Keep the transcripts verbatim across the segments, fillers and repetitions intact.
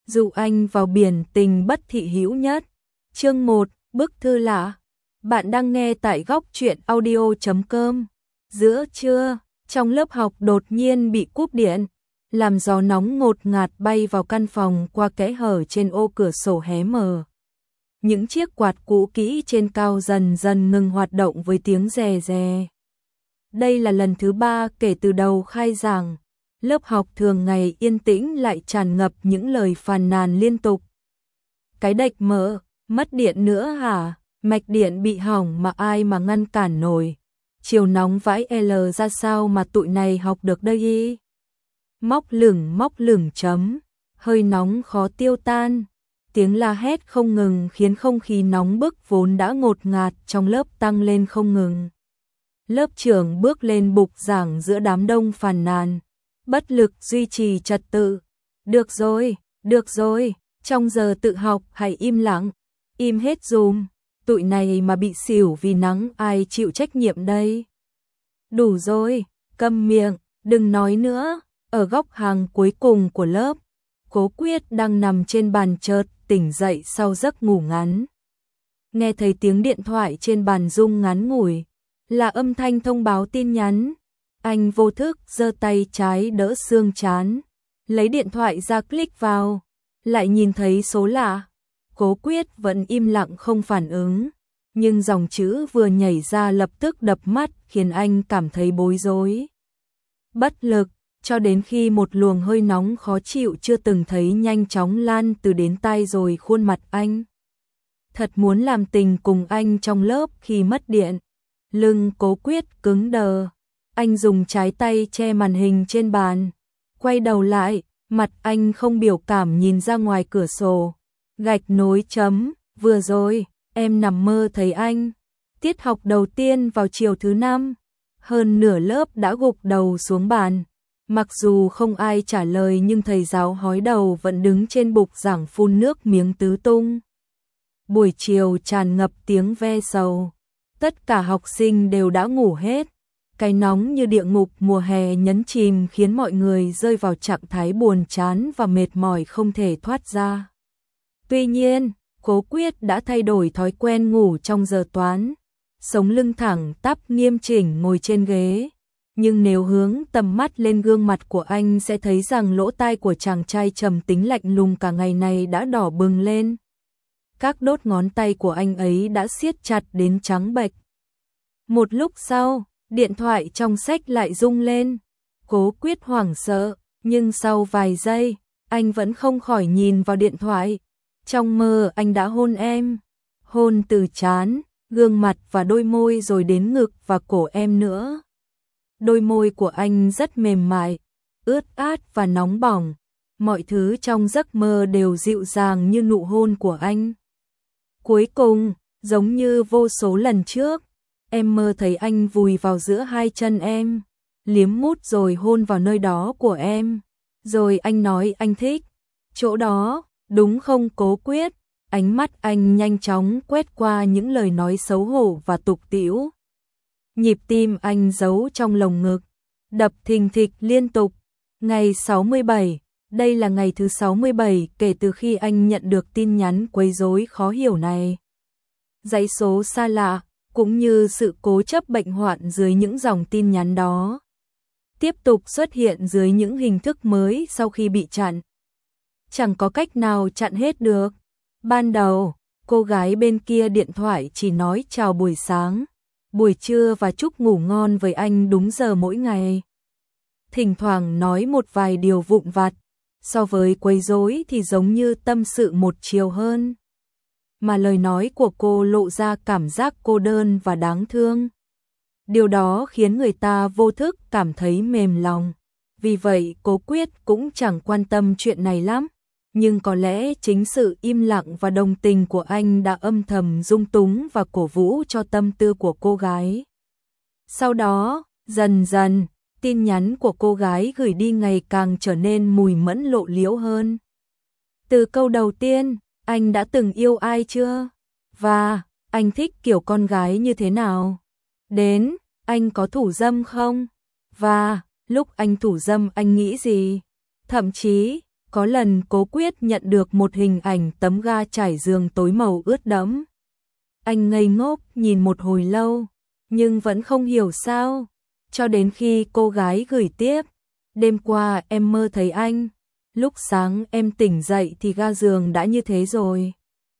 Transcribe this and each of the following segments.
dụ anh vào biển tình bất thị hữu nhất. Chương một, bức thư lạ. Bạn đang nghe tại góc truyện audio chấm com. Giữa trưa, trong lớp học đột nhiên bị cúp điện, làm gió nóng ngột ngạt bay vào căn phòng qua kẽ hở trên ô cửa sổ hé mở. Những chiếc quạt cũ kỹ trên cao dần dần ngừng hoạt động với tiếng rè rè. Đây là lần thứ ba kể từ đầu khai giảng. Lớp học thường ngày yên tĩnh lại tràn ngập những lời phàn nàn liên tục. Cái đạch mở, mất điện nữa hả? Mạch điện bị hỏng mà ai mà ngăn cản nổi. Chiều nóng vãi L ra sao mà tụi này học được đây y? Móc lửng móc lửng chấm, hơi nóng khó tiêu tan. Tiếng la hét không ngừng khiến không khí nóng bức vốn đã ngột ngạt trong lớp tăng lên không ngừng. Lớp trưởng bước lên bục giảng giữa đám đông phàn nàn, bất lực duy trì trật tự. Được rồi, được rồi, trong giờ tự học hãy im lặng, im hết dùm. Tụi này mà bị xỉu vì nắng ai chịu trách nhiệm đây? Đủ rồi, câm miệng, đừng nói nữa. Ở góc hàng cuối cùng của lớp, Cố Quyết đang nằm trên bàn chợt tỉnh dậy sau giấc ngủ ngắn. Nghe thấy tiếng điện thoại trên bàn rung ngắn ngủi, là âm thanh thông báo tin nhắn. Anh vô thức giơ tay trái đỡ xương trán, lấy điện thoại ra click vào, lại nhìn thấy số lạ. Cố Quyết vẫn im lặng không phản ứng, nhưng dòng chữ vừa nhảy ra lập tức đập mắt khiến anh cảm thấy bối rối. Bất lực, cho đến khi một luồng hơi nóng khó chịu chưa từng thấy nhanh chóng lan từ đến tai rồi khuôn mặt anh. Thật muốn làm tình cùng anh trong lớp khi mất điện. Lưng Cố Quyết cứng đờ, anh dùng trái tay che màn hình trên bàn, quay đầu lại, mặt anh không biểu cảm nhìn ra ngoài cửa sổ. Gạch nối chấm, vừa rồi, em nằm mơ thấy anh. Tiết học đầu tiên vào chiều thứ năm, hơn nửa lớp đã gục đầu xuống bàn. Mặc dù không ai trả lời nhưng thầy giáo hói đầu vẫn đứng trên bục giảng phun nước miếng tứ tung. Buổi chiều tràn ngập tiếng ve sầu. Tất cả học sinh đều đã ngủ hết. Cái nóng như địa ngục mùa hè nhấn chìm khiến mọi người rơi vào trạng thái buồn chán và mệt mỏi không thể thoát ra. Tuy nhiên, Cố Quyết đã thay đổi thói quen ngủ trong giờ toán, sống lưng thẳng tắp nghiêm chỉnh ngồi trên ghế. Nhưng nếu hướng tầm mắt lên gương mặt của anh sẽ thấy rằng lỗ tai của chàng trai trầm tính lạnh lùng cả ngày này đã đỏ bừng lên. Các đốt ngón tay của anh ấy đã siết chặt đến trắng bệch. Một lúc sau, điện thoại trong sách lại rung lên. Cố Quyết hoảng sợ, nhưng sau vài giây, anh vẫn không khỏi nhìn vào điện thoại. Trong mơ anh đã hôn em, hôn từ trán, gương mặt và đôi môi rồi đến ngực và cổ em nữa. Đôi môi của anh rất mềm mại, ướt át và nóng bỏng. Mọi thứ trong giấc mơ đều dịu dàng như nụ hôn của anh. Cuối cùng, giống như vô số lần trước, em mơ thấy anh vùi vào giữa hai chân em, liếm mút rồi hôn vào nơi đó của em. Rồi anh nói anh thích chỗ đó, đúng không Cố Quyết? Ánh mắt anh nhanh chóng quét qua những lời nói xấu hổ và tục tĩu. Nhịp tim anh giấu trong lồng ngực, đập thình thịch liên tục. Ngày sáu mươi bảy, đây là ngày thứ sáu mươi bảy kể từ khi anh nhận được tin nhắn quấy rối khó hiểu này. Dãy số xa lạ, cũng như sự cố chấp bệnh hoạn dưới những dòng tin nhắn đó, tiếp tục xuất hiện dưới những hình thức mới sau khi bị chặn. Chẳng có cách nào chặn hết được. Ban đầu, cô gái bên kia điện thoại chỉ nói chào buổi sáng, buổi trưa và chúc ngủ ngon với anh đúng giờ mỗi ngày. Thỉnh thoảng nói một vài điều vụn vặt, so với quấy rối thì giống như tâm sự một chiều hơn. Mà lời nói của cô lộ ra cảm giác cô đơn và đáng thương. Điều đó khiến người ta vô thức cảm thấy mềm lòng. Vì vậy Cố Quyết cũng chẳng quan tâm chuyện này lắm. Nhưng có lẽ chính sự im lặng và đồng tình của anh đã âm thầm dung túng và cổ vũ cho tâm tư của cô gái. Sau đó, dần dần, tin nhắn của cô gái gửi đi ngày càng trở nên mùi mẫn lộ liễu hơn. Từ câu đầu tiên, anh đã từng yêu ai chưa? Và, anh thích kiểu con gái như thế nào? Đến, anh có thủ dâm không? Và, lúc anh thủ dâm anh nghĩ gì? Thậm chí, Có lần Cố Quyết nhận được một hình ảnh tấm ga trải giường tối màu ướt đẫm. Anh ngây ngốc nhìn một hồi lâu, nhưng vẫn không hiểu sao, cho đến khi cô gái gửi tiếp. Đêm qua em mơ thấy anh, lúc sáng em tỉnh dậy thì ga giường đã như thế rồi.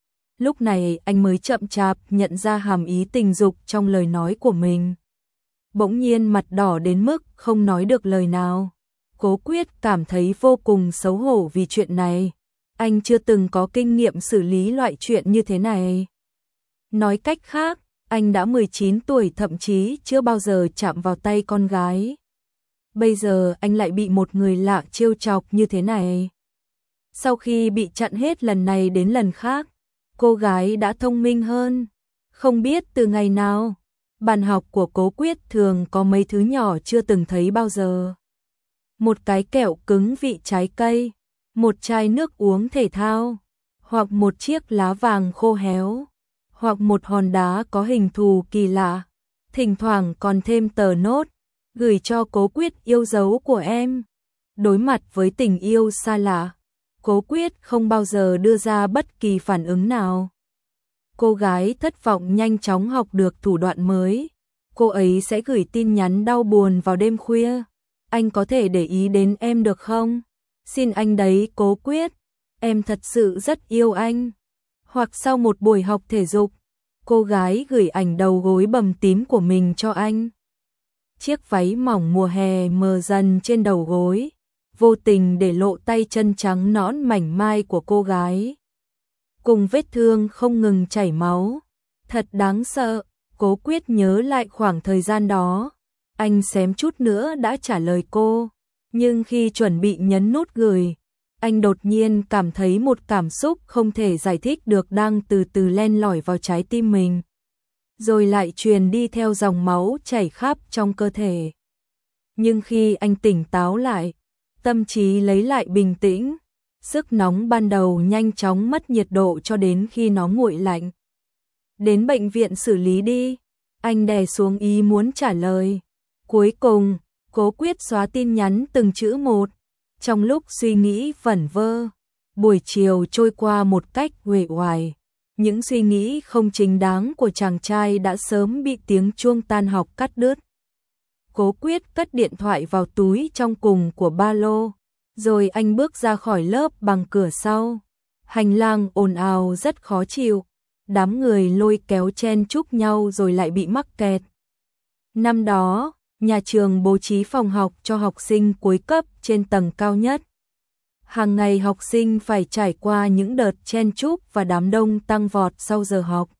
Lúc này anh mới chậm chạp nhận ra hàm ý tình dục trong lời nói của mình. Bỗng nhiên mặt đỏ đến mức không nói được lời nào. Cố Quyết cảm thấy vô cùng xấu hổ vì chuyện này. Anh chưa từng có kinh nghiệm xử lý loại chuyện như thế này. Nói cách khác, anh đã mười chín tuổi thậm chí chưa bao giờ chạm vào tay con gái. Bây giờ anh lại bị một người lạ trêu chọc như thế này. Sau khi bị chặn hết lần này đến lần khác, cô gái đã thông minh hơn. Không biết từ ngày nào, bàn học của Cố Quyết thường có mấy thứ nhỏ chưa từng thấy bao giờ. Một cái kẹo cứng vị trái cây, một chai nước uống thể thao, hoặc một chiếc lá vàng khô héo, hoặc một hòn đá có hình thù kỳ lạ. Thỉnh thoảng còn thêm tờ nốt, gửi cho Cố Quyết yêu dấu của em. Đối mặt với tình yêu xa lạ, Cố Quyết không bao giờ đưa ra bất kỳ phản ứng nào. Cô gái thất vọng nhanh chóng học được thủ đoạn mới. Cô ấy sẽ gửi tin nhắn đau buồn vào đêm khuya. Anh có thể để ý đến em được không? Xin anh đấy Cố Quyết, em thật sự rất yêu anh. Hoặc sau một buổi học thể dục, cô gái gửi ảnh đầu gối bầm tím của mình cho anh. Chiếc váy mỏng mùa hè mờ dần trên đầu gối, vô tình để lộ tay chân trắng nõn mảnh mai của cô gái. Cùng vết thương không ngừng chảy máu. Thật đáng sợ. Cố Quyết nhớ lại khoảng thời gian đó. Anh xém chút nữa đã trả lời cô. Nhưng khi chuẩn bị nhấn nút gửi, anh đột nhiên cảm thấy một cảm xúc không thể giải thích được đang từ từ len lỏi vào trái tim mình. Rồi lại truyền đi theo dòng máu chảy khắp trong cơ thể. Nhưng khi anh tỉnh táo lại, tâm trí lấy lại bình tĩnh, sức nóng ban đầu nhanh chóng mất nhiệt độ cho đến khi nó nguội lạnh. Đến bệnh viện xử lý đi, anh đè xuống ý muốn trả lời. Cuối cùng, Cố Quyết xóa tin nhắn từng chữ một. Trong lúc suy nghĩ vẩn vơ, buổi chiều trôi qua một cách uể oải. Những suy nghĩ không chính đáng của chàng trai đã sớm bị tiếng chuông tan học cắt đứt. Cố Quyết cất điện thoại vào túi trong cùng của ba lô, rồi anh bước ra khỏi lớp bằng cửa sau. Hành lang ồn ào rất khó chịu, đám người lôi kéo chen chúc nhau rồi lại bị mắc kẹt. Năm đó, nhà trường bố trí phòng học cho học sinh cuối cấp trên tầng cao nhất. Hàng ngày học sinh phải trải qua những đợt chen chúc và đám đông tăng vọt sau giờ học.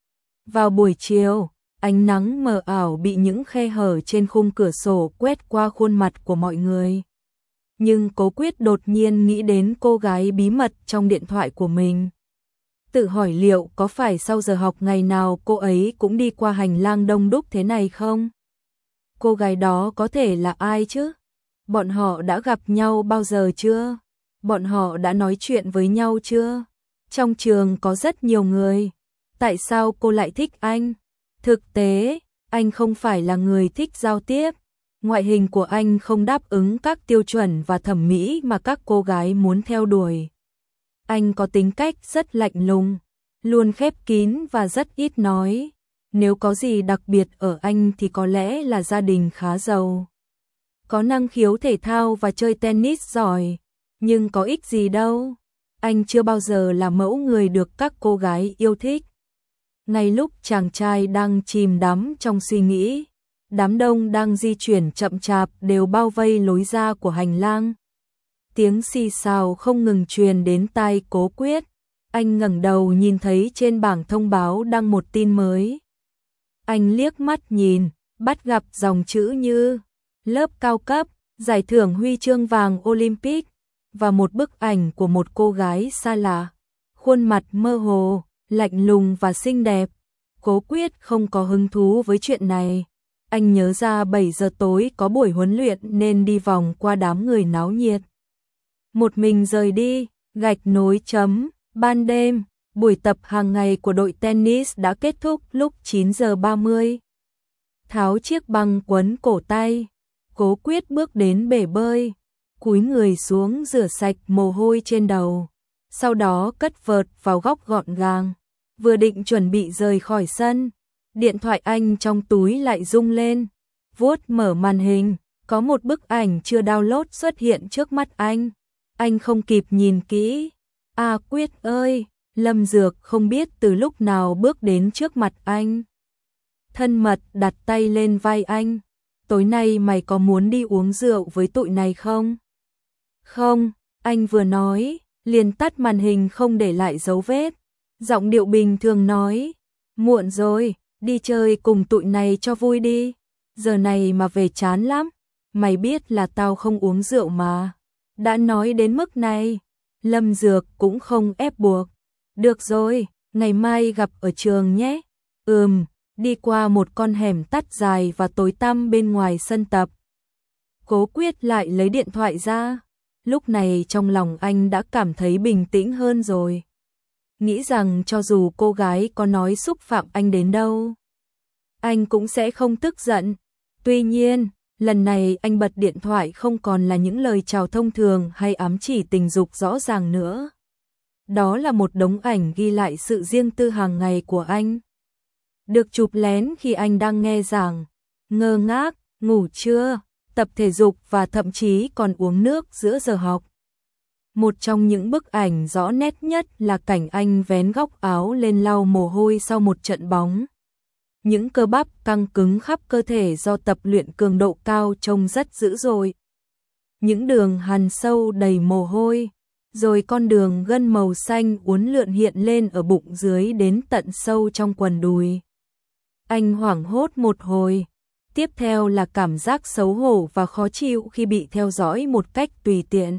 Vào buổi chiều, ánh nắng mờ ảo bị những khe hở trên khung cửa sổ quét qua khuôn mặt của mọi người. Nhưng Cố Quyết đột nhiên nghĩ đến cô gái bí mật trong điện thoại của mình. Tự hỏi liệu có phải sau giờ học ngày nào cô ấy cũng đi qua hành lang đông đúc thế này không? Cô gái đó có thể là ai chứ? Bọn họ đã gặp nhau bao giờ chưa? Bọn họ đã nói chuyện với nhau chưa? Trong trường có rất nhiều người. Tại sao cô lại thích anh? Thực tế, anh không phải là người thích giao tiếp. Ngoại hình của anh không đáp ứng các tiêu chuẩn và thẩm mỹ mà các cô gái muốn theo đuổi. Anh có tính cách rất lạnh lùng, luôn khép kín và rất ít nói. Nếu có gì đặc biệt ở anh thì có lẽ là gia đình khá giàu. Có năng khiếu thể thao và chơi tennis giỏi, nhưng có ích gì đâu. Anh chưa bao giờ là mẫu người được các cô gái yêu thích. Ngay lúc chàng trai đang chìm đắm trong suy nghĩ, đám đông đang di chuyển chậm chạp đều bao vây lối ra của hành lang. Tiếng xì xào không ngừng truyền đến tai Cố Quyết. Anh ngẩng đầu nhìn thấy trên bảng thông báo đăng một tin mới. Anh liếc mắt nhìn, bắt gặp dòng chữ như lớp cao cấp, giải thưởng huy chương vàng Olympic và một bức ảnh của một cô gái xa lạ, khuôn mặt mơ hồ, lạnh lùng và xinh đẹp. Cố Quyết không có hứng thú với chuyện này. Anh nhớ ra bảy giờ tối có buổi huấn luyện nên đi vòng qua đám người náo nhiệt. Một mình rời đi, gạch nối chấm, ban đêm, buổi tập hàng ngày của đội tennis đã kết thúc lúc chín giờ ba mươi. Tháo chiếc băng quấn cổ tay, Cố Quyết bước đến bể bơi. cúi người xuống rửa sạch mồ hôi trên đầu, sau đó cất vợt vào góc gọn gàng, vừa định chuẩn bị rời khỏi sân, điện thoại anh trong túi lại rung lên, vuốt mở màn hình, có một bức ảnh chưa download xuất hiện trước mắt anh. Anh không kịp nhìn kỹ. "A Quyết ơi!" Lâm Dược không biết từ lúc nào bước đến trước mặt anh. Thân mật đặt tay lên vai anh. "Tối nay mày có muốn đi uống rượu với tụi này không?" "Không," anh vừa nói, liền tắt màn hình không để lại dấu vết. Giọng điệu bình thường nói, "Muộn rồi, đi chơi cùng tụi này cho vui đi. Giờ này mà về chán lắm. Mày biết là tao không uống rượu mà." Đã nói đến mức này, Lâm Dược cũng không ép buộc. "Được rồi, ngày mai gặp ở trường nhé." "Ừm." Đi qua một con hẻm tắt dài và tối tăm bên ngoài sân tập. Cố Quyết lại lấy điện thoại ra. Lúc này trong lòng anh đã cảm thấy bình tĩnh hơn rồi. Nghĩ rằng cho dù cô gái có nói xúc phạm anh đến đâu, anh cũng sẽ không tức giận. Tuy nhiên, lần này anh bật điện thoại không còn là những lời chào thông thường hay ám chỉ tình dục rõ ràng nữa. Đó là một đống ảnh ghi lại sự riêng tư hàng ngày của anh. Được chụp lén khi anh đang nghe giảng, ngơ ngác, ngủ trưa, tập thể dục và thậm chí còn uống nước giữa giờ học. Một trong những bức ảnh rõ nét nhất là cảnh anh vén góc áo lên lau mồ hôi sau một trận bóng. Những cơ bắp căng cứng khắp cơ thể do tập luyện cường độ cao trông rất dữ dội. Những đường hằn sâu đầy mồ hôi, rồi con đường gân màu xanh uốn lượn hiện lên ở bụng dưới đến tận sâu trong quần đùi. Anh hoảng hốt một hồi, tiếp theo là cảm giác xấu hổ và khó chịu khi bị theo dõi một cách tùy tiện.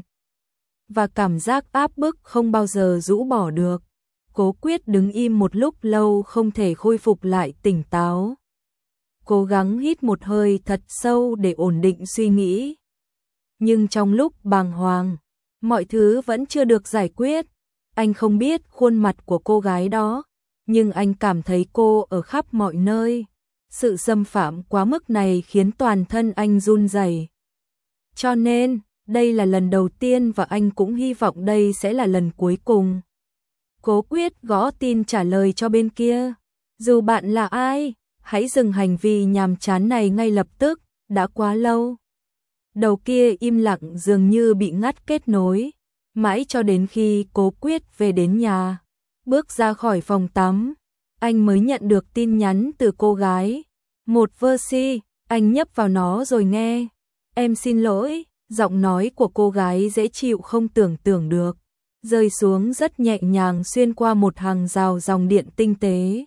Và cảm giác áp bức không bao giờ rũ bỏ được. Cố Quyết đứng im một lúc lâu không thể khôi phục lại tỉnh táo. Cố gắng hít một hơi thật sâu để ổn định suy nghĩ. Nhưng trong lúc bàng hoàng, mọi thứ vẫn chưa được giải quyết. Anh không biết khuôn mặt của cô gái đó, nhưng anh cảm thấy cô ở khắp mọi nơi. Sự xâm phạm quá mức này khiến toàn thân anh run rẩy. Cho nên, đây là lần đầu tiên và anh cũng hy vọng đây sẽ là lần cuối cùng. Cố Quyết gõ tin trả lời cho bên kia. "Dù bạn là ai, hãy dừng hành vi nhàm chán này ngay lập tức, đã quá lâu." Đầu kia im lặng dường như bị ngắt kết nối, mãi cho đến khi Cố Quyết về đến nhà, bước ra khỏi phòng tắm, anh mới nhận được tin nhắn từ cô gái. "Một versi, anh nhấp vào nó rồi nghe. Em xin lỗi." Giọng nói của cô gái dễ chịu không tưởng tượng được, rơi xuống rất nhẹ nhàng xuyên qua một hàng rào dòng điện tinh tế.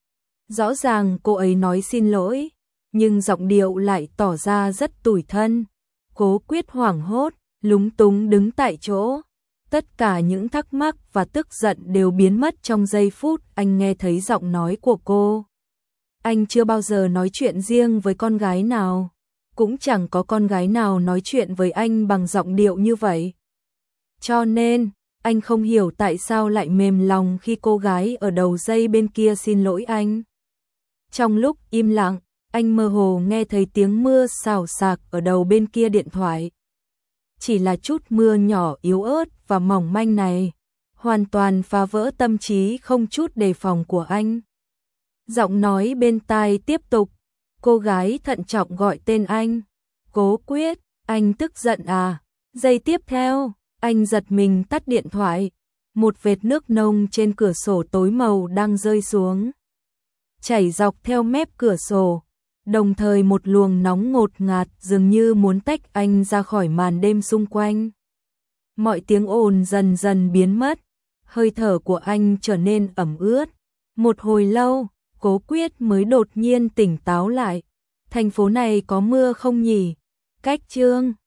Rõ ràng cô ấy nói xin lỗi, nhưng giọng điệu lại tỏ ra rất tủi thân. Cố Quyết hoảng hốt, lúng túng đứng tại chỗ. Tất cả những thắc mắc và tức giận đều biến mất trong giây phút anh nghe thấy giọng nói của cô. Anh chưa bao giờ nói chuyện riêng với con gái nào, cũng chẳng có con gái nào nói chuyện với anh bằng giọng điệu như vậy. Cho nên, anh không hiểu tại sao lại mềm lòng khi cô gái ở đầu dây bên kia xin lỗi anh. Trong lúc im lặng, anh mơ hồ nghe thấy tiếng mưa xào xạc ở đầu bên kia điện thoại. Chỉ là chút mưa nhỏ yếu ớt và mỏng manh này, hoàn toàn phá vỡ tâm trí không chút đề phòng của anh. Giọng nói bên tai tiếp tục, cô gái thận trọng gọi tên anh. "Cố Quyết, anh tức giận à?" Giây tiếp theo, anh giật mình tắt điện thoại. Một vệt nước nông trên cửa sổ tối màu đang rơi xuống, chảy dọc theo mép cửa sổ, đồng thời một luồng nóng ngột ngạt dường như muốn tách anh ra khỏi màn đêm xung quanh. Mọi tiếng ồn dần dần biến mất, hơi thở của anh trở nên ẩm ướt. Một hồi lâu, Cố Quyết mới đột nhiên tỉnh táo lại. Thành phố này có mưa không nhỉ? Cách chương